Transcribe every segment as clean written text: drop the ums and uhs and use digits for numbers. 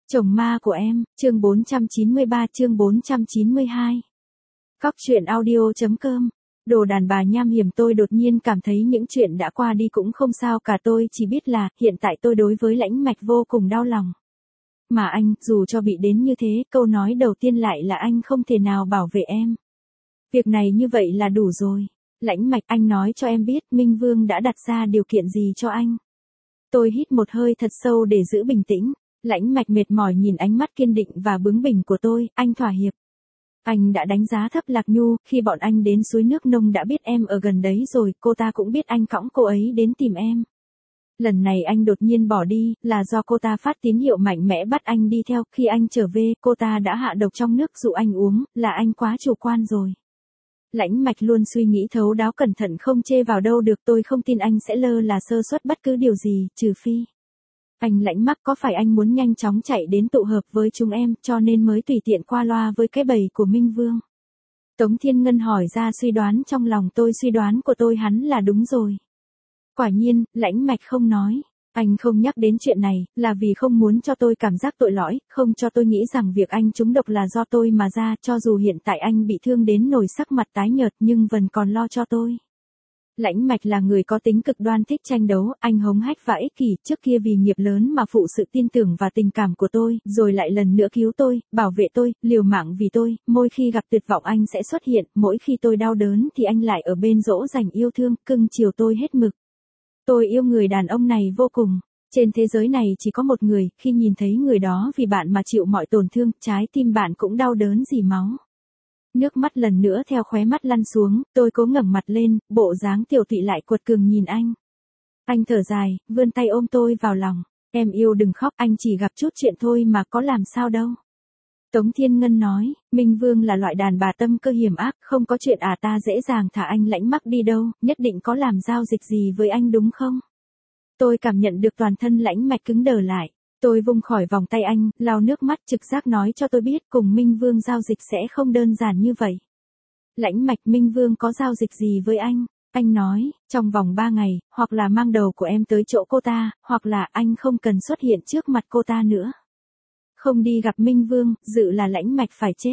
Chồng ma của em, chương 493 chương 492. Cóc truyện audio.com. Đồ đàn bà nham hiểm, tôi đột nhiên cảm thấy những chuyện đã qua đi cũng không sao cả, tôi chỉ biết là hiện tại tôi đối với Lãnh Mạch vô cùng đau lòng. Mà anh, dù cho bị đến như thế, câu nói đầu tiên lại là anh không thể nào bảo vệ em. Việc này như vậy là đủ rồi. Lãnh Mạch, anh nói cho em biết Minh Vương đã đặt ra điều kiện gì cho anh. Tôi hít một hơi thật sâu để giữ bình tĩnh. Lãnh Mạch mệt mỏi nhìn ánh mắt kiên định và bướng bỉnh của tôi, anh thỏa hiệp. Anh đã đánh giá thấp Lạc Nhu, khi bọn anh đến suối nước nông đã biết em ở gần đấy rồi, cô ta cũng biết anh cõng cô ấy đến tìm em. Lần này anh đột nhiên bỏ đi, là do cô ta phát tín hiệu mạnh mẽ bắt anh đi theo, khi anh trở về, cô ta đã hạ độc trong nước dụ anh uống, là anh quá chủ quan rồi. Lãnh Mạch luôn suy nghĩ thấu đáo cẩn thận không chê vào đâu được, tôi không tin anh sẽ lơ là sơ suất bất cứ điều gì, trừ phi. Anh Lãnh Mắc, có phải anh muốn nhanh chóng chạy đến tụ hợp với chúng em, cho nên mới tùy tiện qua loa với cái bầy của Minh Vương? Tống Thiên Ngân hỏi ra suy đoán trong lòng tôi, suy đoán của tôi hắn là đúng rồi. Quả nhiên, Lãnh Mạch không nói. Anh không nhắc đến chuyện này, là vì không muốn cho tôi cảm giác tội lỗi, không cho tôi nghĩ rằng việc anh trúng độc là do tôi mà ra, cho dù hiện tại anh bị thương đến nổi sắc mặt tái nhợt nhưng vẫn còn lo cho tôi. Lãnh Mạch là người có tính cực đoan, thích tranh đấu, anh hống hách và ích kỷ, trước kia vì nghiệp lớn mà phụ sự tin tưởng và tình cảm của tôi, rồi lại lần nữa cứu tôi, bảo vệ tôi, liều mạng vì tôi, mỗi khi gặp tuyệt vọng anh sẽ xuất hiện, mỗi khi tôi đau đớn thì anh lại ở bên dỗ dành yêu thương, cưng chiều tôi hết mực. Tôi yêu người đàn ông này vô cùng. Trên thế giới này chỉ có một người, khi nhìn thấy người đó vì bạn mà chịu mọi tổn thương, trái tim bạn cũng đau đớn rỉ máu. Nước mắt lần nữa theo khóe mắt lăn xuống, tôi cố ngẩng mặt lên, bộ dáng tiểu tụy lại cuột cường nhìn anh. Anh thở dài, vươn tay ôm tôi vào lòng. Em yêu đừng khóc, anh chỉ gặp chút chuyện thôi mà có làm sao đâu. Tống Thiên Ngân nói, Minh Vương là loại đàn bà tâm cơ hiểm ác, không có chuyện ta dễ dàng thả anh Lãnh Mắc đi đâu, nhất định có làm giao dịch gì với anh đúng không? Tôi cảm nhận được toàn thân Lãnh Mạch cứng đờ lại. Tôi vung khỏi vòng tay anh, lau nước mắt, trực giác nói cho tôi biết cùng Minh Vương giao dịch sẽ không đơn giản như vậy. Lãnh Mạch, Minh Vương có giao dịch gì với anh? Anh nói, trong vòng 3 ngày, hoặc là mang đầu của em tới chỗ cô ta, hoặc là anh không cần xuất hiện trước mặt cô ta nữa. Không đi gặp Minh Vương, dự là Lãnh Mạch phải chết.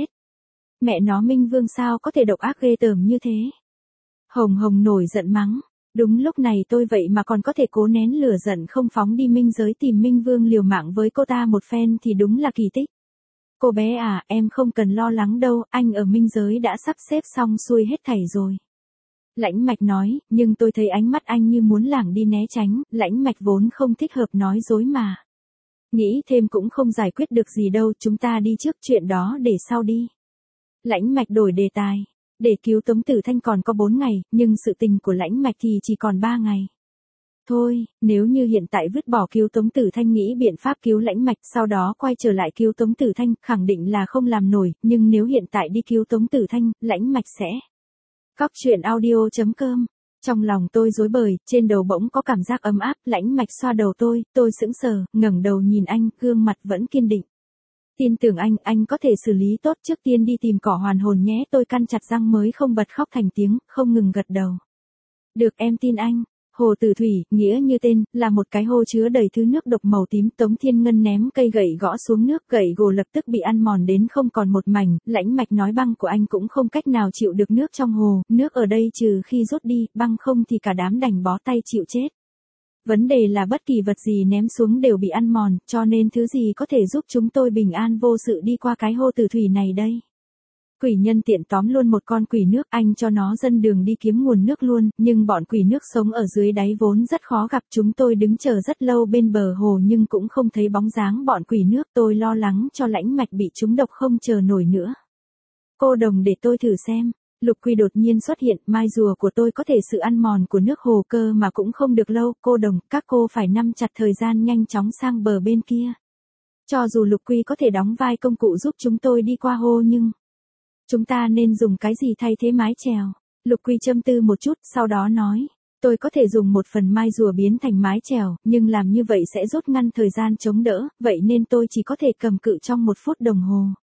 Mẹ nó, Minh Vương sao có thể độc ác ghê tởm như thế? Hồng Hồng nổi giận mắng. Đúng lúc này tôi vậy mà còn có thể cố nén lửa giận không phóng đi minh giới tìm Minh Vương liều mạng với cô ta một phen thì đúng là kỳ tích. Cô bé à, em không cần lo lắng đâu, anh ở minh giới đã sắp xếp xong xuôi hết thảy rồi. Lãnh Mạch nói, nhưng tôi thấy ánh mắt anh như muốn lảng đi né tránh, Lãnh Mạch vốn không thích hợp nói dối mà. Nghĩ thêm cũng không giải quyết được gì đâu, chúng ta đi trước, chuyện đó để sau đi. Lãnh Mạch đổi đề tài. Để cứu Tống Tử Thanh còn có 4 ngày, nhưng sự tình của Lãnh Mạch thì chỉ còn 3 ngày. Thôi, nếu như hiện tại vứt bỏ cứu Tống Tử Thanh, nghĩ biện pháp cứu Lãnh Mạch, sau đó quay trở lại cứu Tống Tử Thanh, khẳng định là không làm nổi, nhưng nếu hiện tại đi cứu Tống Tử Thanh, Lãnh Mạch sẽ. Cóc truyện audio.com. Trong lòng tôi rối bời, trên đầu bỗng có cảm giác ấm áp, Lãnh Mạch xoa đầu tôi sững sờ, ngẩng đầu nhìn anh, gương mặt vẫn kiên định. Tin tưởng anh có thể xử lý tốt, trước tiên đi tìm cỏ hoàn hồn nhé, tôi căn chặt răng mới không bật khóc thành tiếng, không ngừng gật đầu. Được, em tin anh. Hồ Tử Thủy, nghĩa như tên, là một cái hồ chứa đầy thứ nước độc màu tím. Tống Thiên Ngân ném cây gậy gõ xuống nước, gậy gỗ lập tức bị ăn mòn đến không còn một mảnh. Lãnh Mạch nói băng của anh cũng không cách nào chịu được nước trong hồ, nước ở đây trừ khi rút đi, băng không thì cả đám đành bó tay chịu chết. Vấn đề là bất kỳ vật gì ném xuống đều bị ăn mòn, cho nên thứ gì có thể giúp chúng tôi bình an vô sự đi qua cái hồ Tử Thủy này đây? Quỷ nhân tiện tóm luôn một con quỷ nước, anh cho nó dân đường đi kiếm nguồn nước luôn, nhưng bọn quỷ nước sống ở dưới đáy vốn rất khó gặp, chúng tôi đứng chờ rất lâu bên bờ hồ nhưng cũng không thấy bóng dáng bọn quỷ nước, tôi lo lắng cho Lãnh Mạch bị trúng độc không chờ nổi nữa. Cô đồng để tôi thử xem. Lục Quy đột nhiên xuất hiện, mai rùa của tôi có thể sự ăn mòn của nước hồ cơ mà cũng không được lâu, cô đồng, các cô phải nắm chặt thời gian nhanh chóng sang bờ bên kia. Cho dù Lục Quy có thể đóng vai công cụ giúp chúng tôi đi qua hồ nhưng chúng ta nên dùng cái gì thay thế mái chèo? Lục Quy châm tư một chút, sau đó nói, tôi có thể dùng một phần mai rùa biến thành mái chèo, nhưng làm như vậy sẽ rút ngắn thời gian chống đỡ, vậy nên tôi chỉ có thể cầm cự trong 1 phút đồng hồ.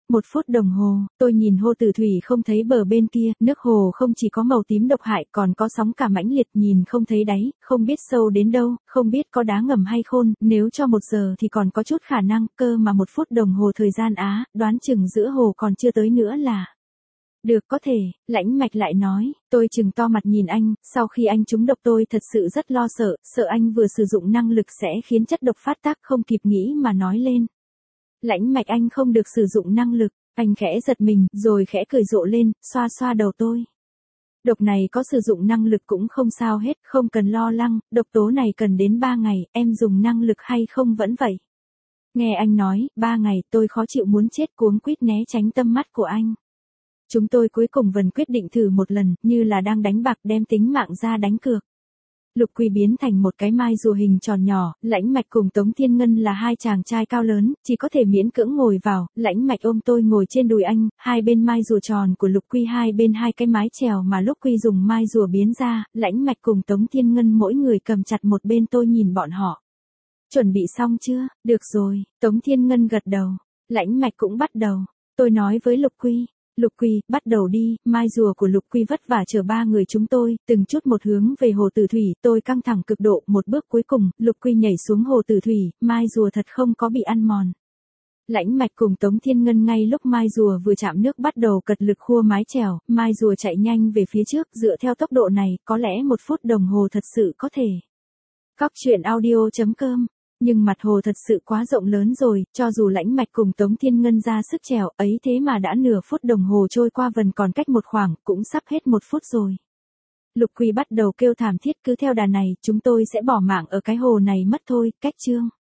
1 phút đồng hồ, tôi nhìn hồ tử thủy không thấy bờ bên kia, nước hồ không chỉ có màu tím độc hại còn có sóng cả mãnh liệt nhìn không thấy đáy, không biết sâu đến đâu, không biết có đá ngầm hay khôn, nếu cho 1 giờ thì còn có chút khả năng, cơ mà 1 phút đồng hồ thời gian á, đoán chừng giữa hồ còn chưa tới nữa là. Được có thể, Lãnh Mạch lại nói, tôi chừng to mặt nhìn anh, sau khi anh trúng độc tôi thật sự rất lo sợ, sợ anh vừa sử dụng năng lực sẽ khiến chất độc phát tác không kịp nghĩ mà nói lên. Lãnh Mạch anh không được sử dụng năng lực, anh khẽ giật mình, rồi khẽ cười rộ lên, xoa xoa đầu tôi. Độc này có sử dụng năng lực cũng không sao hết, không cần lo lắng, độc tố này cần đến 3 ngày, em dùng năng lực hay không vẫn vậy. Nghe anh nói, 3 ngày, tôi khó chịu muốn chết cuống quýt né tránh tầm mắt của anh. Chúng tôi cuối cùng vẫn quyết định thử một lần, như là đang đánh bạc đem tính mạng ra đánh cược. Lục Quy biến thành một cái mai rùa hình tròn nhỏ, Lãnh Mạch cùng Tống Thiên Ngân là 2 chàng trai cao lớn, chỉ có thể miễn cưỡng ngồi vào, Lãnh Mạch ôm tôi ngồi trên đùi anh, hai bên mai rùa tròn của Lục Quy hai bên 2 cái mái chèo mà Lục Quy dùng mai rùa biến ra, Lãnh Mạch cùng Tống Thiên Ngân mỗi người cầm chặt một bên tôi nhìn bọn họ. Chuẩn bị xong chưa? Được rồi, Tống Thiên Ngân gật đầu, Lãnh Mạch cũng bắt đầu, tôi nói với Lục Quy. Lục Quy, bắt đầu đi, mai rùa của Lục Quy vất vả chở 3 người chúng tôi, từng chút một hướng về hồ tử thủy, tôi căng thẳng cực độ, một bước cuối cùng, Lục Quy nhảy xuống hồ tử thủy, mai rùa thật không có bị ăn mòn. Lãnh Mạch cùng Tống Thiên Ngân ngay lúc mai rùa vừa chạm nước bắt đầu cật lực khua mái chèo, mai rùa chạy nhanh về phía trước, dựa theo tốc độ này, có lẽ 1 phút đồng hồ thật sự có thể. Cóc truyện audio.com. Nhưng mặt hồ thật sự quá rộng lớn rồi, cho dù Lãnh Mạch cùng Tống Thiên Ngân ra sức chèo, ấy thế mà đã nửa phút đồng hồ trôi qua vẫn còn cách một khoảng, cũng sắp hết 1 phút rồi. Lục Quy bắt đầu kêu thảm thiết, cứ theo đà này, chúng tôi sẽ bỏ mạng ở cái hồ này mất thôi, cách chương.